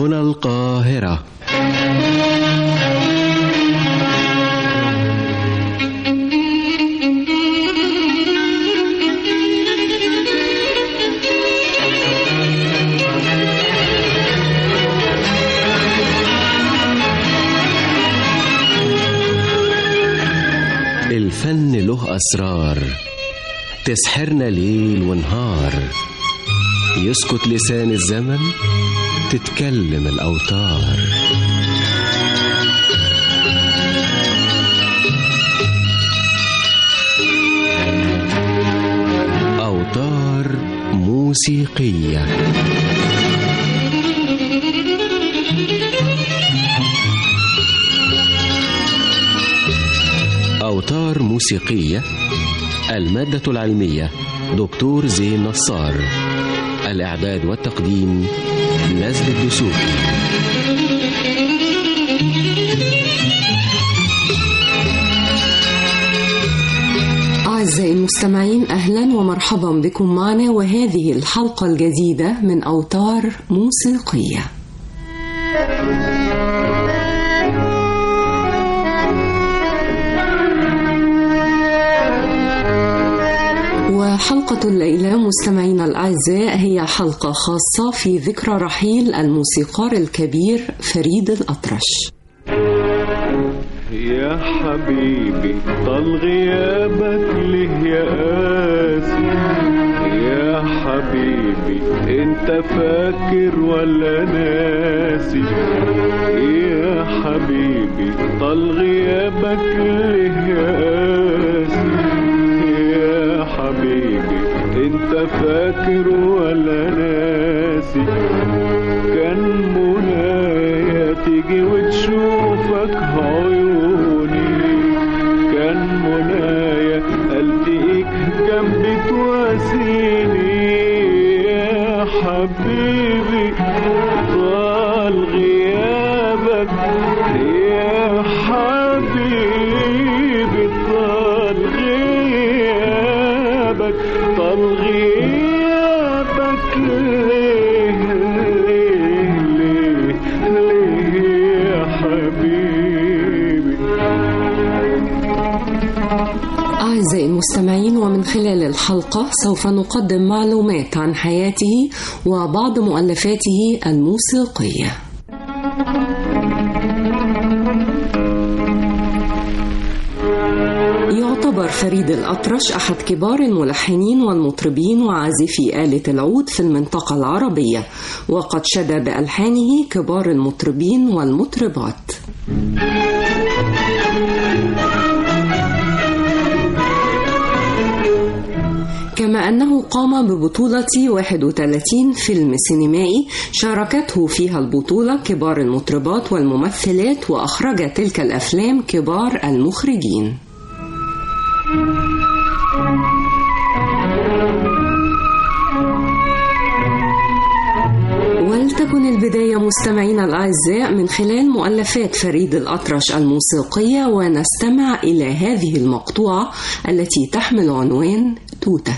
هنا القاهرة. الفن له أسرار تسحرنا ليل ونهار، يسكت لسان الزمن تتكلم الأوتار. أوتار موسيقية. أوتار موسيقية. المادة العلمية دكتور زين نصار. الإعداد والتقديم نزل الدسوقي. أعزائي المستمعين، أهلا ومرحبا بكم معنا، وهذه الحلقة الجديدة من أوتار موسيقية. وحلقة الليلة مستمعينا الأعزاء هي حلقة خاصة في ذكرى رحيل الموسيقار الكبير فريد الأطرش. يا حبيبي طال غيابك ليه يا قاسي، يا حبيبي انت فاكر ولا ناسي، يا حبيبي طال غيابك ليه يا قاسي، يا حبيبي انت فاكر ولا ناسي. كان منايا تيجي وتشوفك عيوني، كان منايا التقيك جنبي تواسيني، يا حبيبي طال غيابك، يا حبيبي طال غيابك، طال غيابك ليه ليه ليه يا حبيبي. أعزائي المستمعين، ومن خلال الحلقة سوف نقدم معلومات عن حياته وبعض مؤلفاته الموسيقية. يعتبر فريد الأطرش أحد كبار الملحنين والمطربين وعازفي آلة العود في المنطقة العربية، وقد شد بألحانه كبار المطربين والمطربات. كما أنه قام ببطولة 31 فيلم سينمائي شاركته فيها البطولة كبار المطربات والممثلات، وأخرج تلك الأفلام كبار المخرجين. ولتكن البداية مستمعينا الأعزاء من خلال مؤلفات فريد الأطرش الموسيقية، ونستمع إلى هذه المقطوعة التي تحمل عنوان توتة.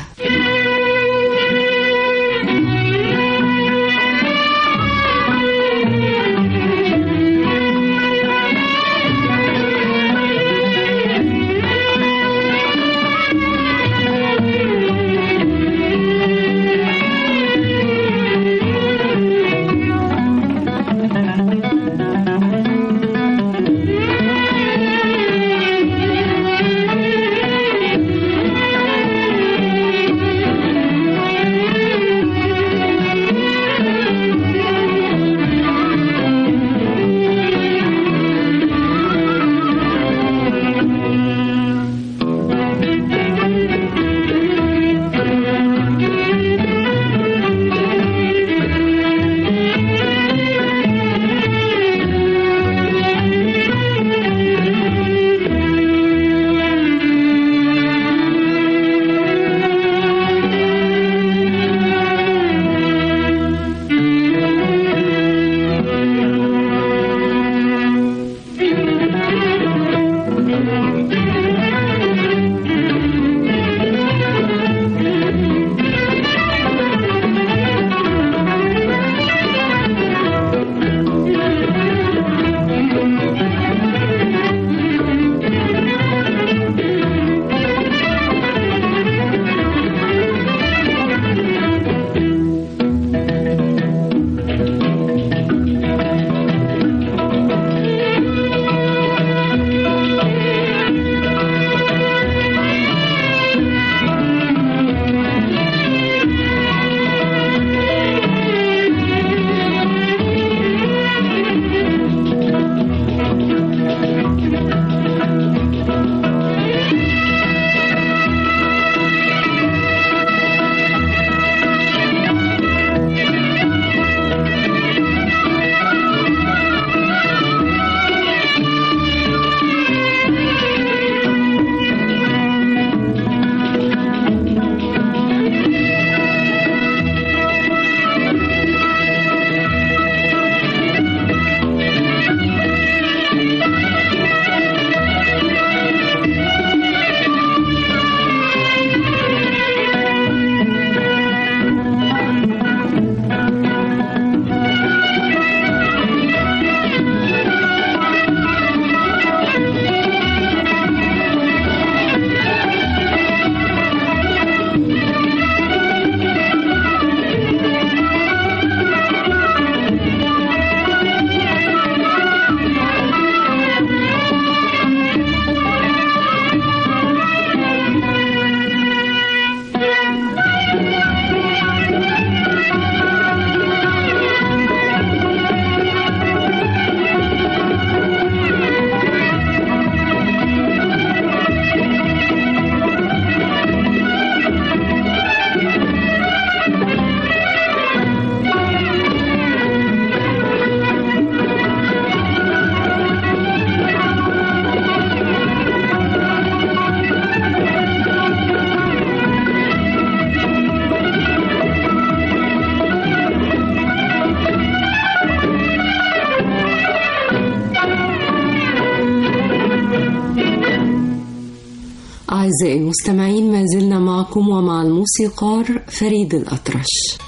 أعزائي المستمعين، ما زلنا معكم ومع الموسيقار فريد الأطرش.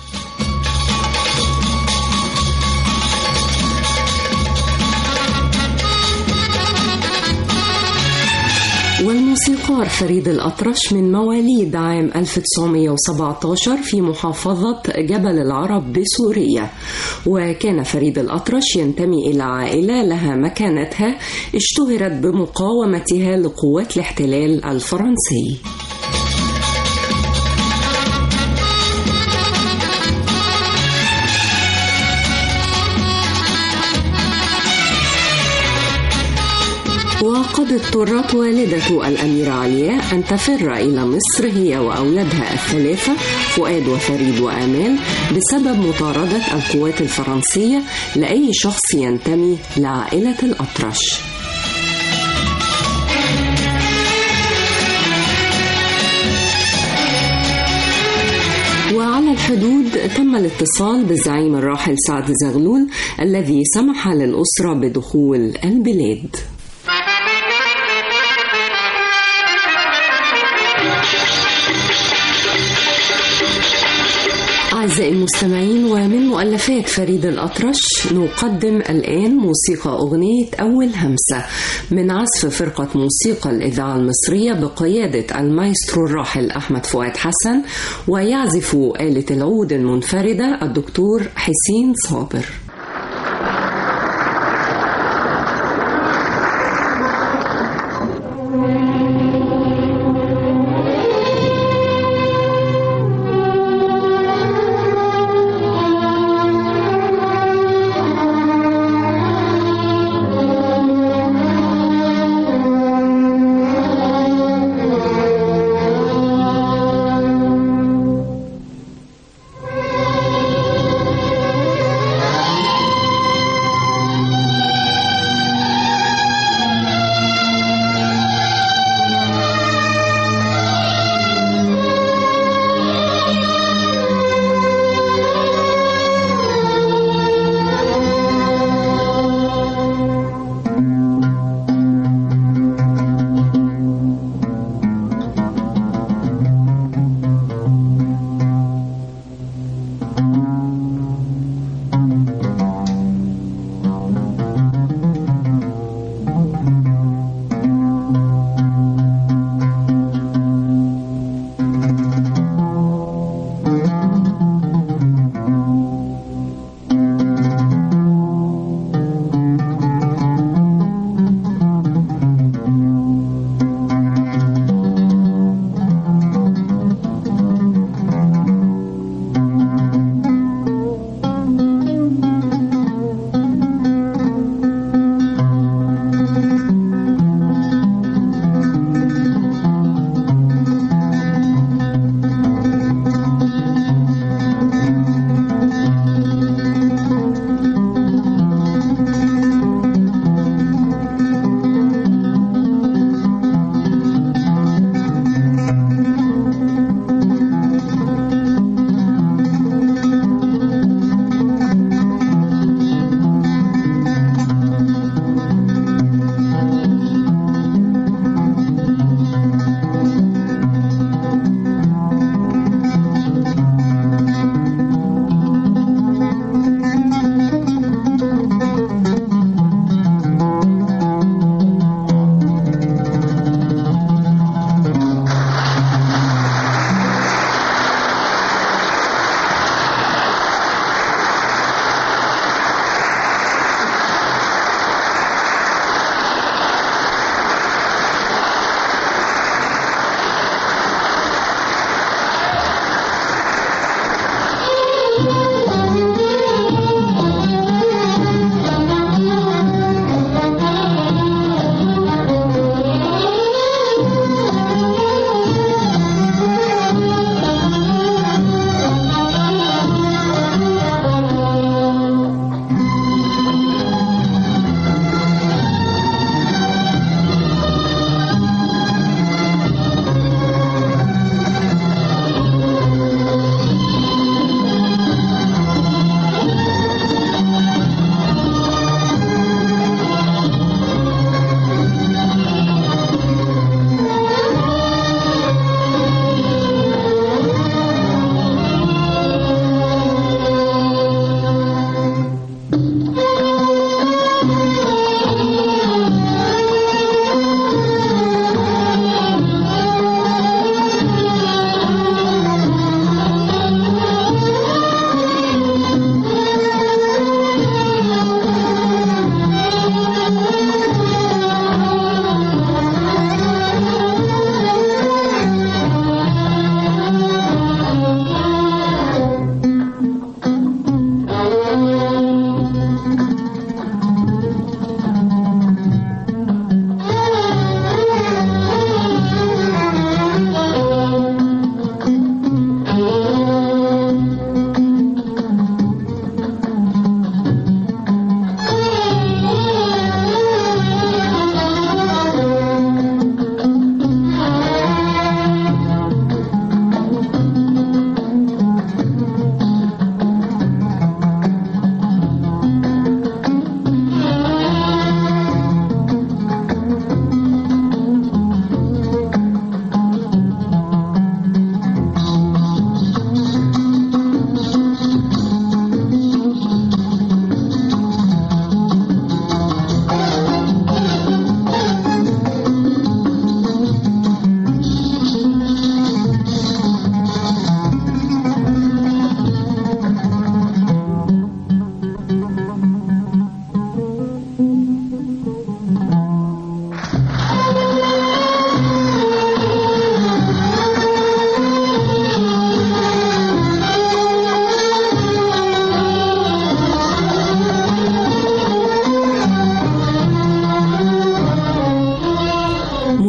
والموسيقار فريد الأطرش من مواليد عام 1917 في محافظة جبل العرب بسوريا. وكان فريد الأطرش ينتمي إلى عائلة لها مكانتها اشتهرت بمقاومتها لقوات الاحتلال الفرنسي. وقد اضطرت والدة الأميرة علياء أن تفر إلى مصر هي وأولادها الثلاثة فؤاد وفريد وآمال بسبب مطاردة القوات الفرنسية لأي شخص ينتمي لعائلة الأطرش. وعلى الحدود تم الاتصال بالزعيم الراحل سعد زغلول الذي سمح للأسرة بدخول البلاد. أعزائي المستمعين، ومن مؤلفات فريد الأطرش نقدم الآن موسيقى أغنية أول همسة من عزف فرقة موسيقى الإذاعة المصرية بقيادة المايسترو الراحل أحمد فؤاد حسن، ويعزف آلة العود المنفردة الدكتور حسين صابر.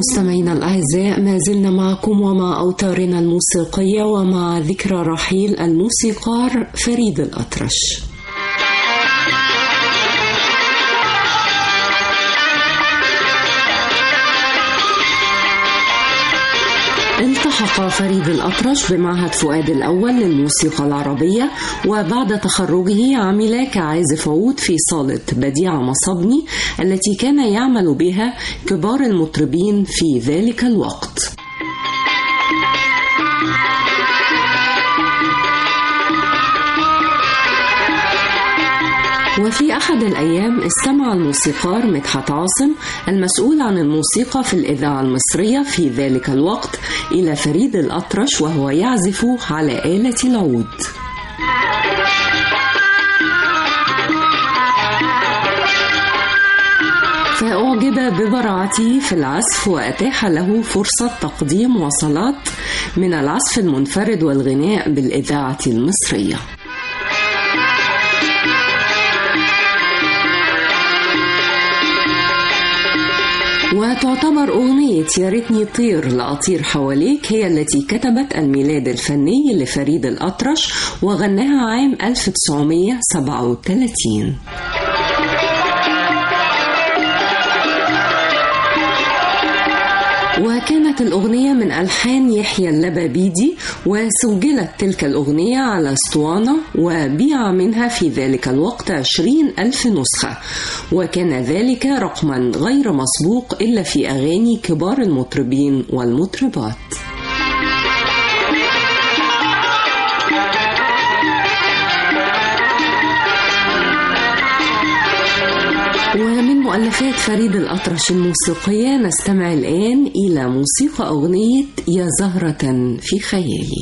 مستمعينا الأعزاء، ما زلنا معكم ومع أوتارنا الموسيقية ومع ذكرى رحيل الموسيقار فريد الأطرش. التحق فريد الأطرش بمعهد فؤاد الأول للموسيقى العربية، وبعد تخرجه عمل كعازف عود في صالة بديع مصبني التي كان يعمل بها كبار المطربين في ذلك الوقت. وفي أحد الأيام استمع الموسيقار مدحت عاصم المسؤول عن الموسيقى في الإذاعة المصرية في ذلك الوقت إلى فريد الأطرش وهو يعزف على آلة العود. فأعجب ببراعته في العزف وأتاح له فرصة تقديم وصلات من العزف المنفرد والغناء بالإذاعة المصرية. وتعتبر أغنية يا ريتني طير لأطير حواليك هي التي كتبت الميلاد الفني لفريد الأطرش وغناها عام 1937. وكانت الأغنية من ألحان يحيى اللبابيدي، وسجلت تلك الأغنية على اسطوانة وبيع منها في ذلك الوقت 20,000 نسخة، وكان ذلك رقما غير مسبوق إلا في أغاني كبار المطربين والمطربات. ومن مؤلفات فريد الأطرش الموسيقية نستمع الآن إلى موسيقى أغنية يا زهرة في خيالي.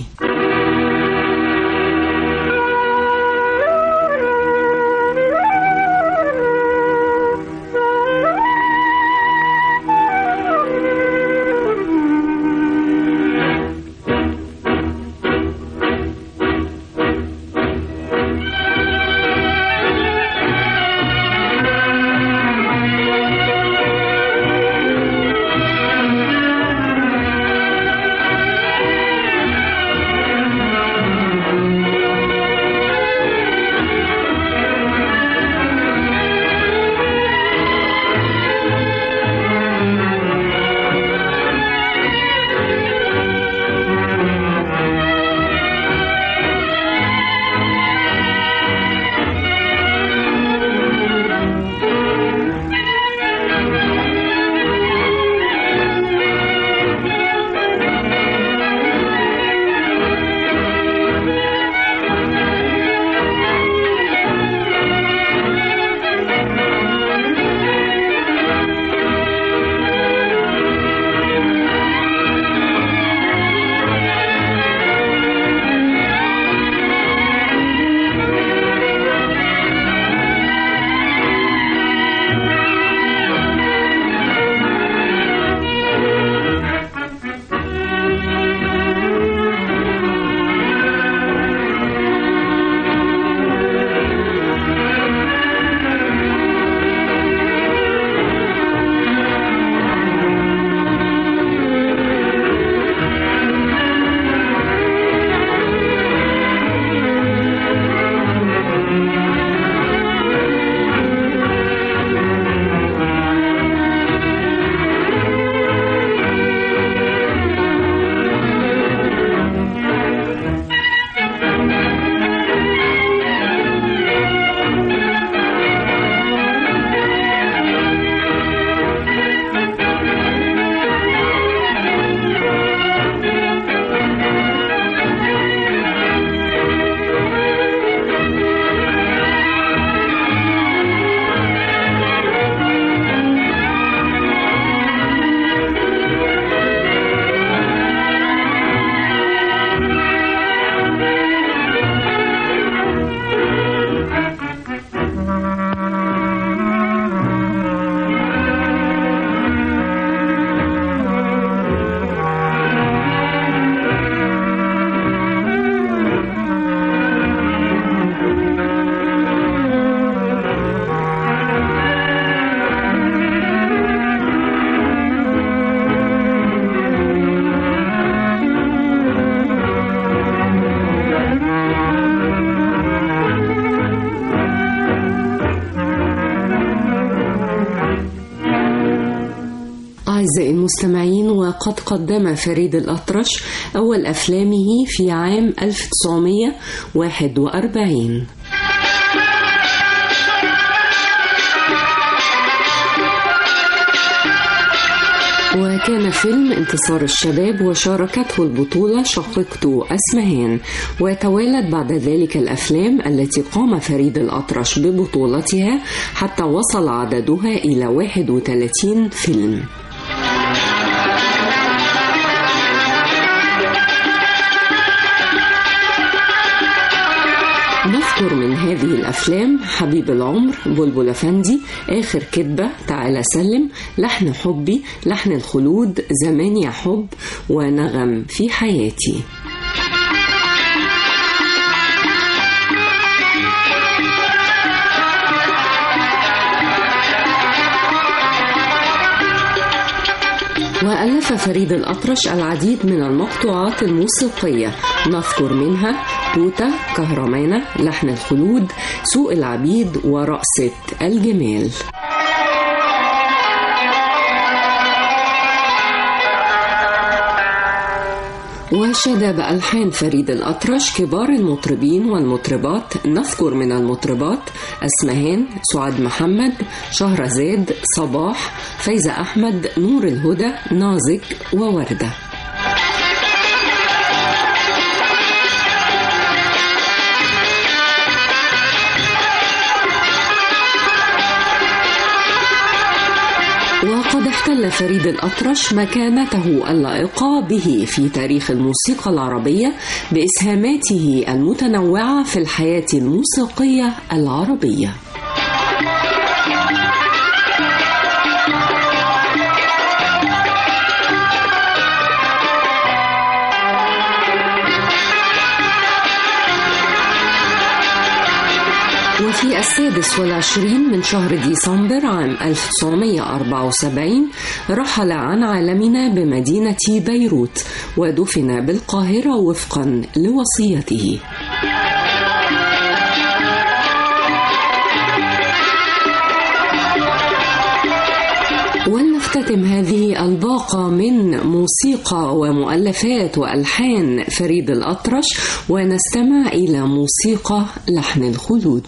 أعزائي المستمعين، وقد قدم فريد الأطرش أول أفلامه في عام 1941. وكان فيلم انتصار الشباب وشاركته البطولة شقيقته أسمهان، وتوالت بعد ذلك الأفلام التي قام فريد الأطرش ببطولتها حتى وصل عددها إلى 31 فيلم. نذكر من هذه الأفلام حبيب العمر، بلبل أفندي، آخر كدبة، تعالى سلم، لحن حبي، لحن الخلود، زمان يا حب، ونغم في حياتي. وألف فريد الأطرش العديد من المقطوعات الموسيقية، نذكر منها توتة، كهرمانة، لحن الخلود، سوق العبيد، ورقصة الجمال. وشد بألحان فريد الأطرش كبار المطربين والمطربات، نذكر من المطربات أسمهان، سعاد محمد، شهرزاد، صباح، فايزة أحمد، نور الهدى، نازك، ووردة. وقد احتل فريد الأطرش مكانته اللائقة به في تاريخ الموسيقى العربية بإسهاماته المتنوعة في الحياة الموسيقية العربية. وفي 26 من شهر ديسمبر عام 1974 رحل عن عالمنا بمدينة بيروت، ودفن بالقاهرة وفقا لوصيته. ولنختتم هذه الباقة من موسيقى ومؤلفات وألحان فريد الأطرش ونستمع إلى موسيقى لحن الخلود.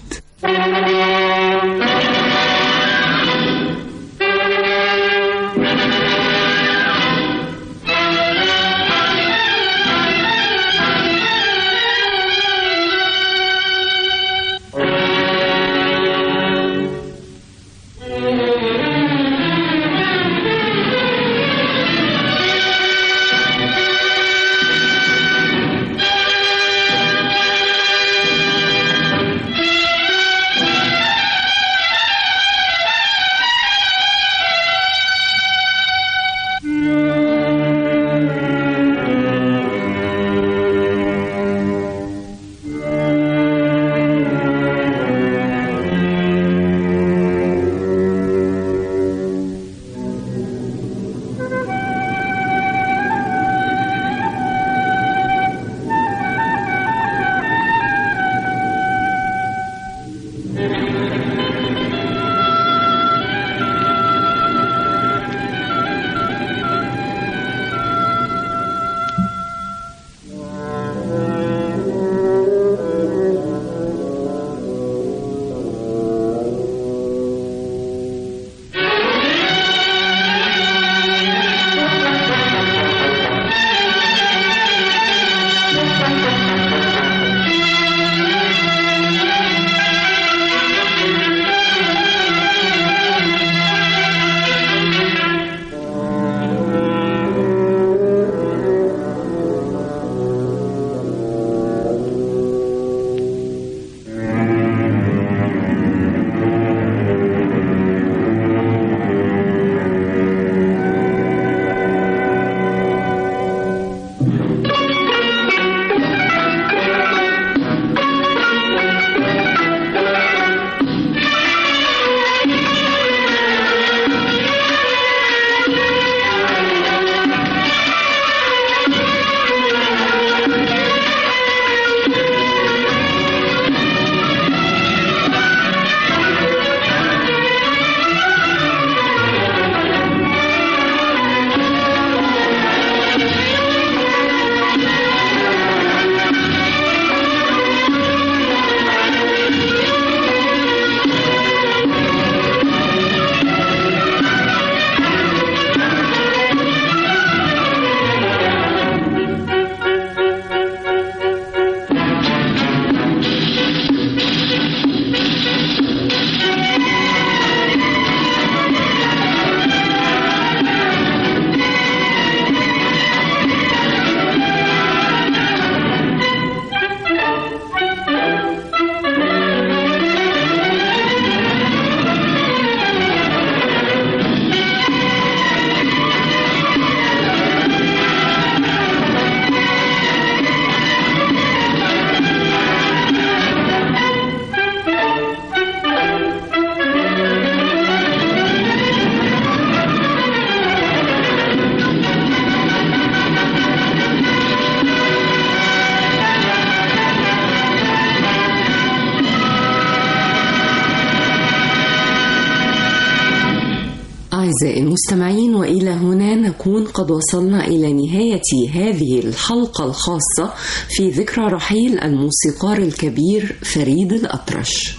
أعزائي المستمعين، وإلى هنا نكون قد وصلنا إلى نهاية هذه الحلقة الخاصة في ذكرى رحيل الموسيقار الكبير فريد الأطرش.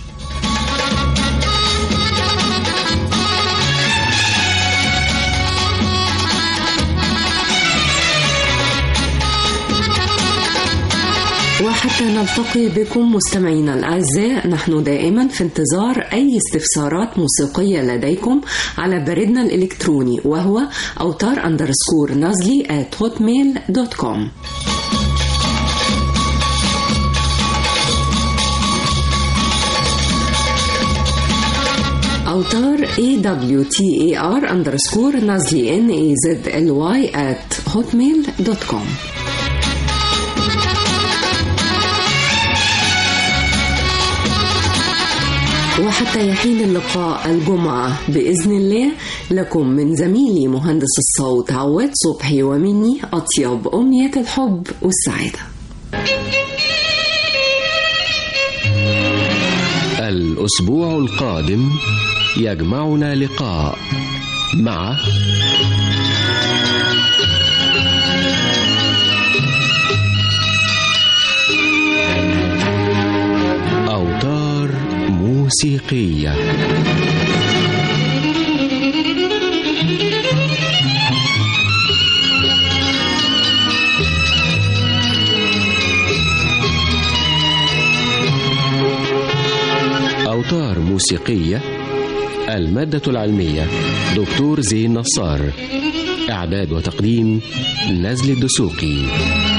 وحتى نلتقي بكم مستمعينا الأعزاء، نحن دائما في انتظار أي استفسارات موسيقية لديكم على بريدنا الإلكتروني، وهو autar_nazli@hotmail.com. أوتار AWTAR_nazli@hotmail.com. وحتى يحين اللقاء الجمعة بإذن الله، لكم من زميلي مهندس الصوت عواد صبحي ومني أطيب أمنيات الحب والسعادة. الأسبوع القادم يجمعنا لقاء مع أوتار موسيقية. أوتار موسيقية، المادة العلمية دكتور زين نصار، إعداد وتقديم نزل الدسوقي.